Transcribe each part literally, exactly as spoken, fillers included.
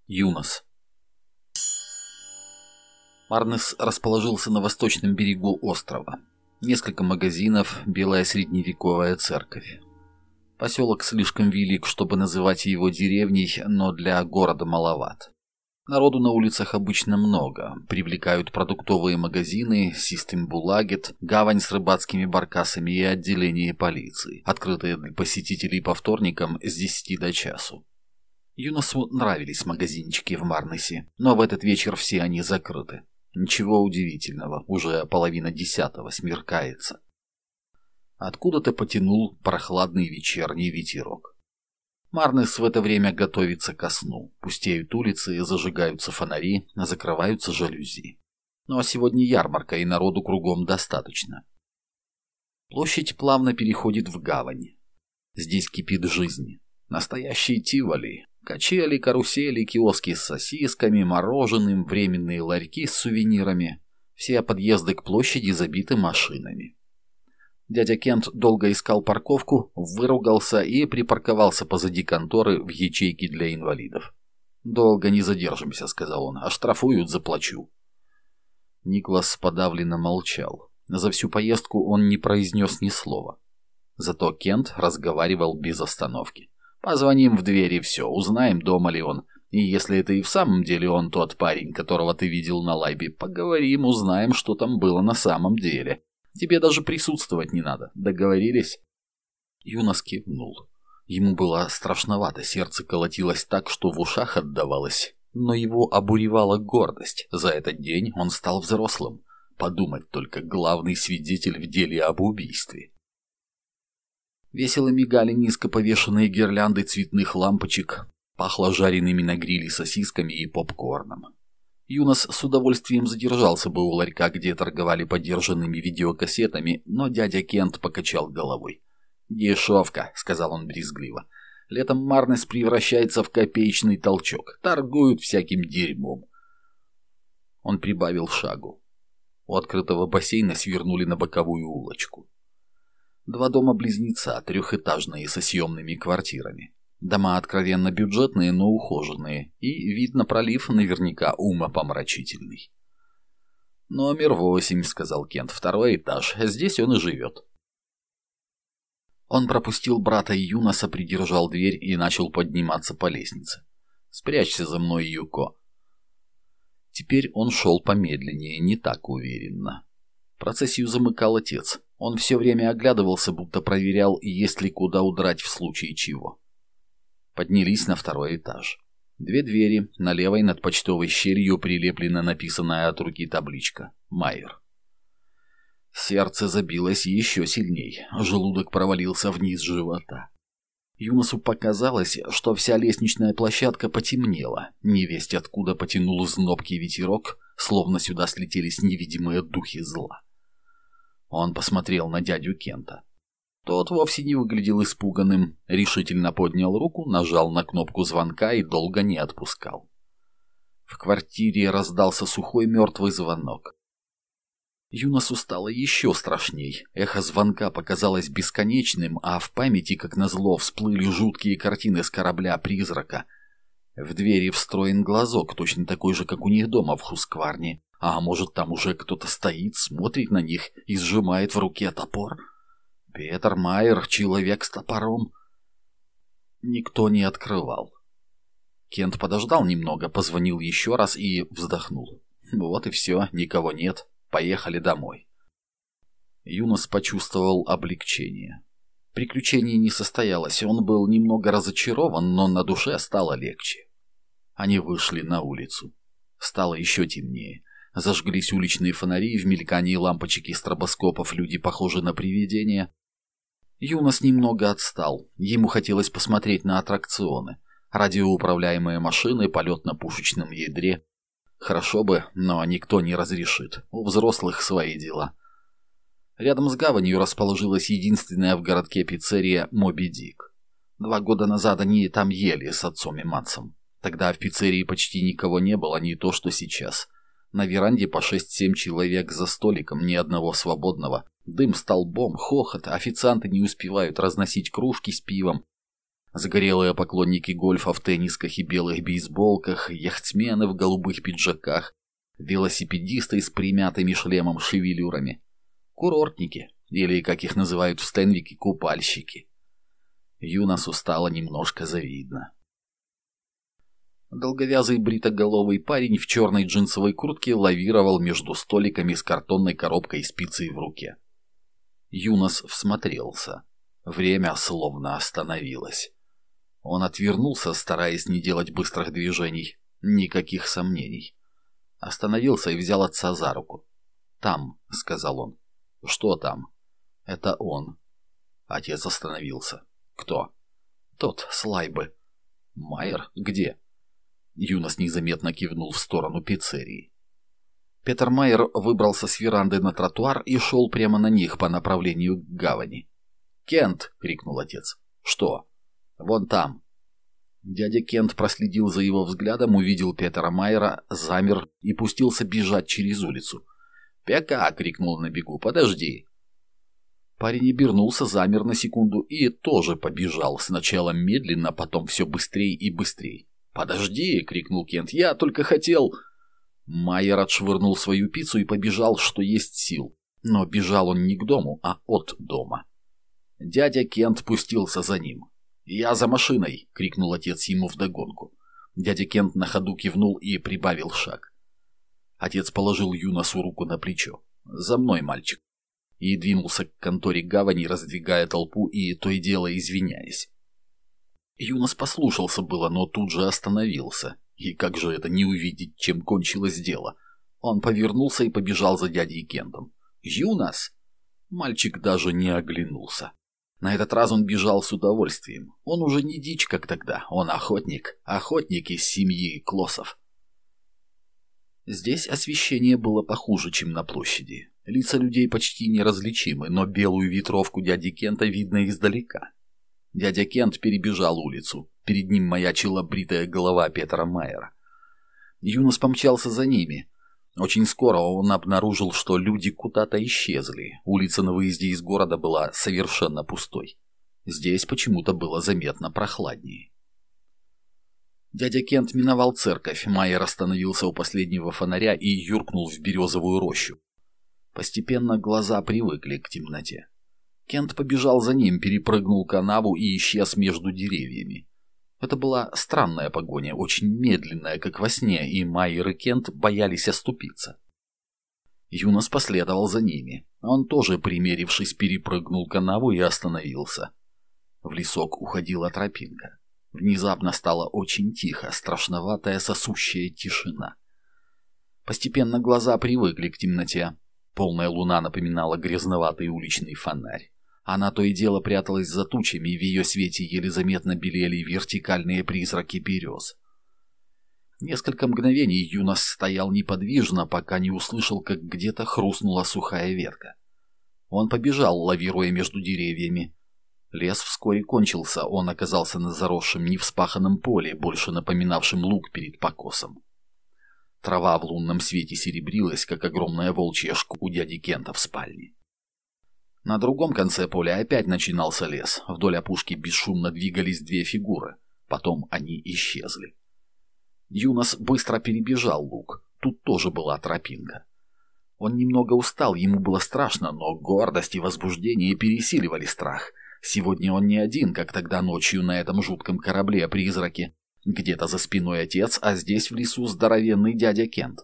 Юнос. Марнес расположился на восточном берегу острова. Несколько магазинов, белая средневековая церковь. Поселок слишком велик, чтобы называть его деревней, но для города маловат. Народу на улицах обычно много. Привлекают продуктовые магазины, Систем Булагет, гавань с рыбацкими баркасами и отделение полиции, открытые для посетителей по вторникам с десяти до часу. Юносу нравились магазинчики в Марнесе, но в этот вечер все они закрыты. Ничего удивительного, уже половина десятого, смеркается. Откуда-то потянул прохладный вечерний ветерок. Марнес в это время готовится ко сну. Пустеют улицы, зажигаются фонари, закрываются жалюзи. Ну а сегодня ярмарка, и народу кругом достаточно. Площадь плавно переходит в гавань. Здесь кипит жизнь. Настоящий Тиволи. Качели, карусели, киоски с сосисками, мороженым, временные ларьки с сувенирами. Все подъезды к площади забиты машинами. Дядя Кент долго искал парковку, выругался и припарковался позади конторы в ячейке для инвалидов. «Долго не задержимся», — сказал он, — «оштрафуют, заплачу». Никлас подавленно молчал. За всю поездку он не произнес ни слова. Зато Кент разговаривал без остановки. «Позвоним в дверь и все, узнаем, дома ли он. И если это и в самом деле он тот парень, которого ты видел на лайбе, поговорим, узнаем, что там было на самом деле. Тебе даже присутствовать не надо. Договорились?» Юнос кивнул. Ему было страшновато, сердце колотилось так, что в ушах отдавалось. Но его обуревала гордость. За этот день он стал взрослым. Подумать только, главный свидетель в деле об убийстве. Весело мигали низко повешенные гирлянды цветных лампочек. Пахло жареными на гриле сосисками и попкорном. Юнос с удовольствием задержался бы у ларька, где торговали подержанными видеокассетами, но дядя Кент покачал головой. «Дешевка», — сказал он брезгливо. «Летом Марнес превращается в копеечный толчок. Торгуют всяким дерьмом». Он прибавил шагу. У открытого бассейна свернули на боковую улочку. Два дома-близнеца, трехэтажные, со съемными квартирами. Дома откровенно бюджетные, но ухоженные, и вид на пролив наверняка умопомрачительный. «Номер восемь», — сказал Кент, — «второй этаж. Здесь он и живет». Он пропустил брата и Юноса, придержал дверь и начал подниматься по лестнице. «Спрячься за мной, Юко». Теперь он шел помедленнее, не так уверенно. Процессию замыкал отец. Он все время оглядывался, будто проверял, есть ли куда удрать в случае чего. Поднялись на второй этаж. Две двери, на левой над почтовой щелью прилеплена написанная от руки табличка «Майер». Сердце забилось еще сильней, желудок провалился вниз живота. Юносу показалось, что вся лестничная площадка потемнела, невесть откуда потянул знобкий ветерок, словно сюда слетелись невидимые духи зла. Он посмотрел на дядю Кента. Тот вовсе не выглядел испуганным, решительно поднял руку, нажал на кнопку звонка и долго не отпускал. В квартире раздался сухой мертвый звонок. Юносу стало еще страшней. Эхо звонка показалось бесконечным, а в памяти, как назло, всплыли жуткие картины с корабля-призрака. В двери встроен глазок, точно такой же, как у них дома в Хускварне. А может, там уже кто-то стоит, смотрит на них и сжимает в руке топор? Петер Майер, человек с топором. Никто не открывал. Кент подождал немного, позвонил еще раз и вздохнул. Вот и все, никого нет. Поехали домой. Юнос почувствовал облегчение. Приключение не состоялось, он был немного разочарован, но на душе стало легче. Они вышли на улицу. Стало еще темнее. Зажглись уличные фонари, в мелькании лампочек и стробоскопов люди похожи на привидения. Юнос немного отстал. Ему хотелось посмотреть на аттракционы. Радиоуправляемые машины, полет на пушечном ядре. Хорошо бы, но никто не разрешит. У взрослых свои дела. Рядом с гаванью расположилась единственная в городке пиццерия «Моби Дик». Два года назад они там ели с отцом и Матсом. Тогда в пиццерии почти никого не было, не то что сейчас. На веранде по шесть-семь человек за столиком, ни одного свободного. Дым столбом, хохот, официанты не успевают разносить кружки с пивом. Загорелые поклонники гольфа в теннисках и белых бейсболках, яхтсмены в голубых пиджаках, велосипедисты с примятыми шлемом-шевелюрами, курортники, или, как их называют в Стенвике, купальщики. Юнасу стало немножко завидно. Долговязый бритоголовый парень в черной джинсовой куртке лавировал между столиками с картонной коробкой с пиццей в руке. Юнас всмотрелся. Время словно остановилось. Он отвернулся, стараясь не делать быстрых движений. Никаких сомнений. Остановился и взял отца за руку. «Там», — сказал он. «Что там?» «Это он». Отец остановился. «Кто?» «Тот, с Лайбы». «Майер? Где?» Юнас незаметно кивнул в сторону пиццерии. Петер Майер выбрался с веранды на тротуар и шел прямо на них по направлению к гавани. «Кент!» — крикнул отец. «Что?» «Вон там». Дядя Кент проследил за его взглядом, увидел Петера Майера, замер и пустился бежать через улицу. «Пека!» — крикнул на бегу. «Подожди!» Парень обернулся, замер на секунду и тоже побежал, сначала медленно, потом все быстрее и быстрее. «Подожди!» — крикнул Кент. «Я только хотел...» Майер отшвырнул свою пиццу и побежал, что есть сил. Но бежал он не к дому, а от дома. Дядя Кент пустился за ним. «Я за машиной!» — крикнул отец ему вдогонку. Дядя Кент на ходу кивнул и прибавил шаг. Отец положил Юнасу руку на плечо. «За мной, мальчик!» И двинулся к конторе гавани, раздвигая толпу и то и дело извиняясь. Юнас послушался было, но тут же остановился. И как же это не увидеть, чем кончилось дело? Он повернулся и побежал за дядей Кентом. «Юнас!» Мальчик даже не оглянулся. На этот раз он бежал с удовольствием. Он уже не дичь, как тогда. Он охотник. Охотник из семьи Клоссов. Здесь освещение было похуже, чем на площади. Лица людей почти неразличимы, но белую ветровку дяди Кента видно издалека. Дядя Кент перебежал улицу. Перед ним маячила бритая голова Петера Майера. Юнас помчался за ними. Очень скоро он обнаружил, что люди куда-то исчезли. Улица на выезде из города была совершенно пустой. Здесь почему-то было заметно прохладнее. Дядя Кент миновал церковь. Майер остановился у последнего фонаря и юркнул в березовую рощу. Постепенно глаза привыкли к темноте. Кент побежал за ним, перепрыгнул канаву и исчез между деревьями. Это была странная погоня, очень медленная, как во сне, и Майер и Кент боялись оступиться. Юнас последовал за ними. Он тоже, примерившись, перепрыгнул канаву и остановился. В лесок уходила тропинка. Внезапно стало очень тихо, страшноватая сосущая тишина. Постепенно глаза привыкли к темноте. Полная луна напоминала грязноватый уличный фонарь. Она то и дело пряталась за тучами, и в ее свете еле заметно белели вертикальные призраки берез. Несколько мгновений Юнас стоял неподвижно, пока не услышал, как где-то хрустнула сухая ветка. Он побежал, лавируя между деревьями. Лес вскоре кончился, он оказался на заросшем невспаханном поле, больше напоминавшем луг перед покосом. Трава в лунном свете серебрилась, как огромная волчья шкура у дяди Кента в спальне. На другом конце поля опять начинался лес. Вдоль опушки бесшумно двигались две фигуры. Потом они исчезли. Юнас быстро перебежал луг. Тут тоже была тропинка. Он немного устал, ему было страшно, но гордость и возбуждение пересиливали страх. Сегодня он не один, как тогда ночью на этом жутком корабле-призраке. Где-то за спиной отец, а здесь в лесу здоровенный дядя Кент.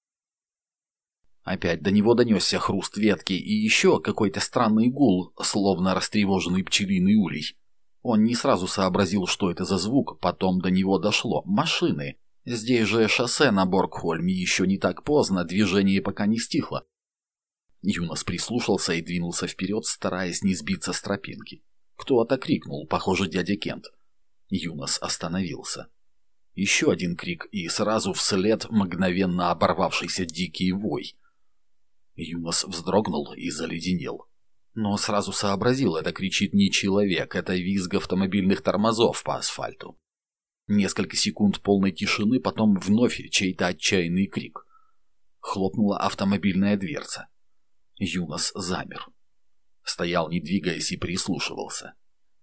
Опять до него донесся хруст ветки и еще какой-то странный гул, словно растревоженный пчелиный улей. Он не сразу сообразил, что это за звук, потом до него дошло. Машины. Здесь же шоссе на Боргхольме, еще не так поздно, движение пока не стихло. Юнас прислушался и двинулся вперед, стараясь не сбиться с тропинки. Кто-то крикнул, похоже, дядя Кент. Юнас остановился. Еще один крик, и сразу вслед мгновенно оборвавшийся дикий вой. Юнас вздрогнул и заледенел. Но сразу сообразил, это кричит не человек, это визг автомобильных тормозов по асфальту. Несколько секунд полной тишины, потом вновь чей-то отчаянный крик. Хлопнула автомобильная дверца. Юнас замер. Стоял, не двигаясь, и прислушивался.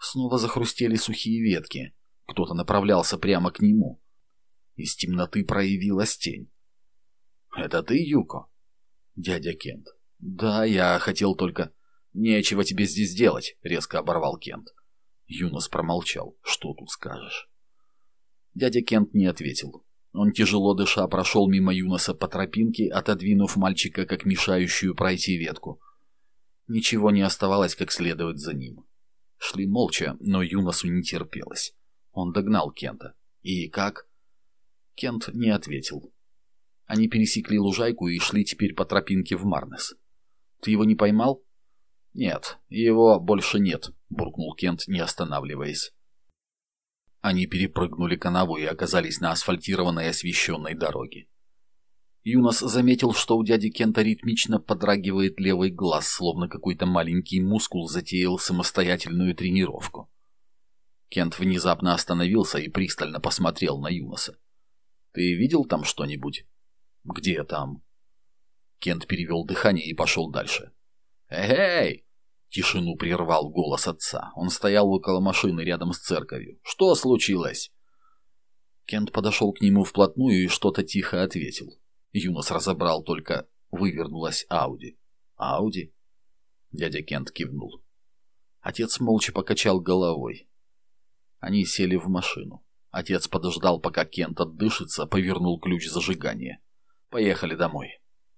Снова захрустели сухие ветки. Кто-то направлялся прямо к нему. Из темноты проявилась тень. «Это ты, Юко?» «Дядя Кент». «Да, я хотел только...» «Нечего тебе здесь делать», — резко оборвал Кент. Юнос промолчал. «Что тут скажешь?» Дядя Кент не ответил. Он, тяжело дыша, прошел мимо Юноса по тропинке, отодвинув мальчика как мешающую пройти ветку. Ничего не оставалось, как следовать за ним. Шли молча, но Юносу не терпелось. Он догнал Кента. «И как?» Кент не ответил. Они пересекли лужайку и шли теперь по тропинке в Марнес. «Ты его не поймал?» «Нет, его больше нет», — буркнул Кент, не останавливаясь. Они перепрыгнули канаву и оказались на асфальтированной освещенной дороге. Юнос заметил, что у дяди Кента ритмично подрагивает левый глаз, словно какой-то маленький мускул затеял самостоятельную тренировку. Кент внезапно остановился и пристально посмотрел на Юноса. «Ты видел там что-нибудь?» «Где там?» Кент перевел дыхание и пошел дальше. «Эй!» — тишину прервал голос отца. Он стоял около машины рядом с церковью. «Что случилось?» Кент подошел к нему вплотную и что-то тихо ответил. Юнос разобрал только «вывернулась Ауди». «Ауди?» Дядя Кент кивнул. Отец молча покачал головой. Они сели в машину. Отец подождал, пока Кент отдышится, повернул ключ зажигания. «Поехали домой».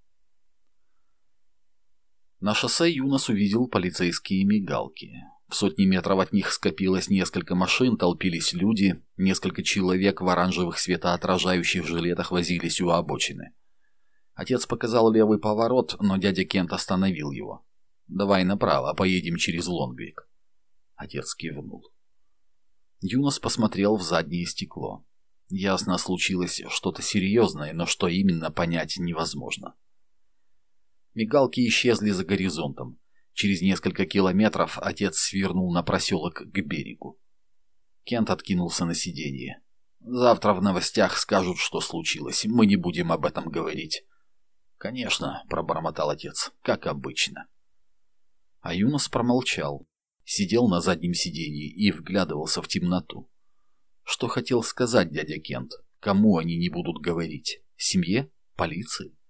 На шоссе Юнос увидел полицейские мигалки. В сотни метров от них скопилось несколько машин, толпились люди, несколько человек в оранжевых светоотражающих жилетах возились у обочины. Отец показал левый поворот, но дядя Кент остановил его. «Давай направо, поедем через Лонгвик». Отец кивнул. Юнос посмотрел в заднее стекло. Ясно, случилось что-то серьезное, но что именно, понять невозможно. Мигалки исчезли за горизонтом. Через несколько километров отец свернул на проселок к берегу. Кент откинулся на сиденье. «Завтра в новостях скажут, что случилось. Мы не будем об этом говорить». «Конечно», — пробормотал отец, — «как обычно». А Юнос промолчал. Сидел на заднем сиденье и вглядывался в темноту. Что хотел сказать дядя Кент? Кому они не будут говорить? Семье? Полиции?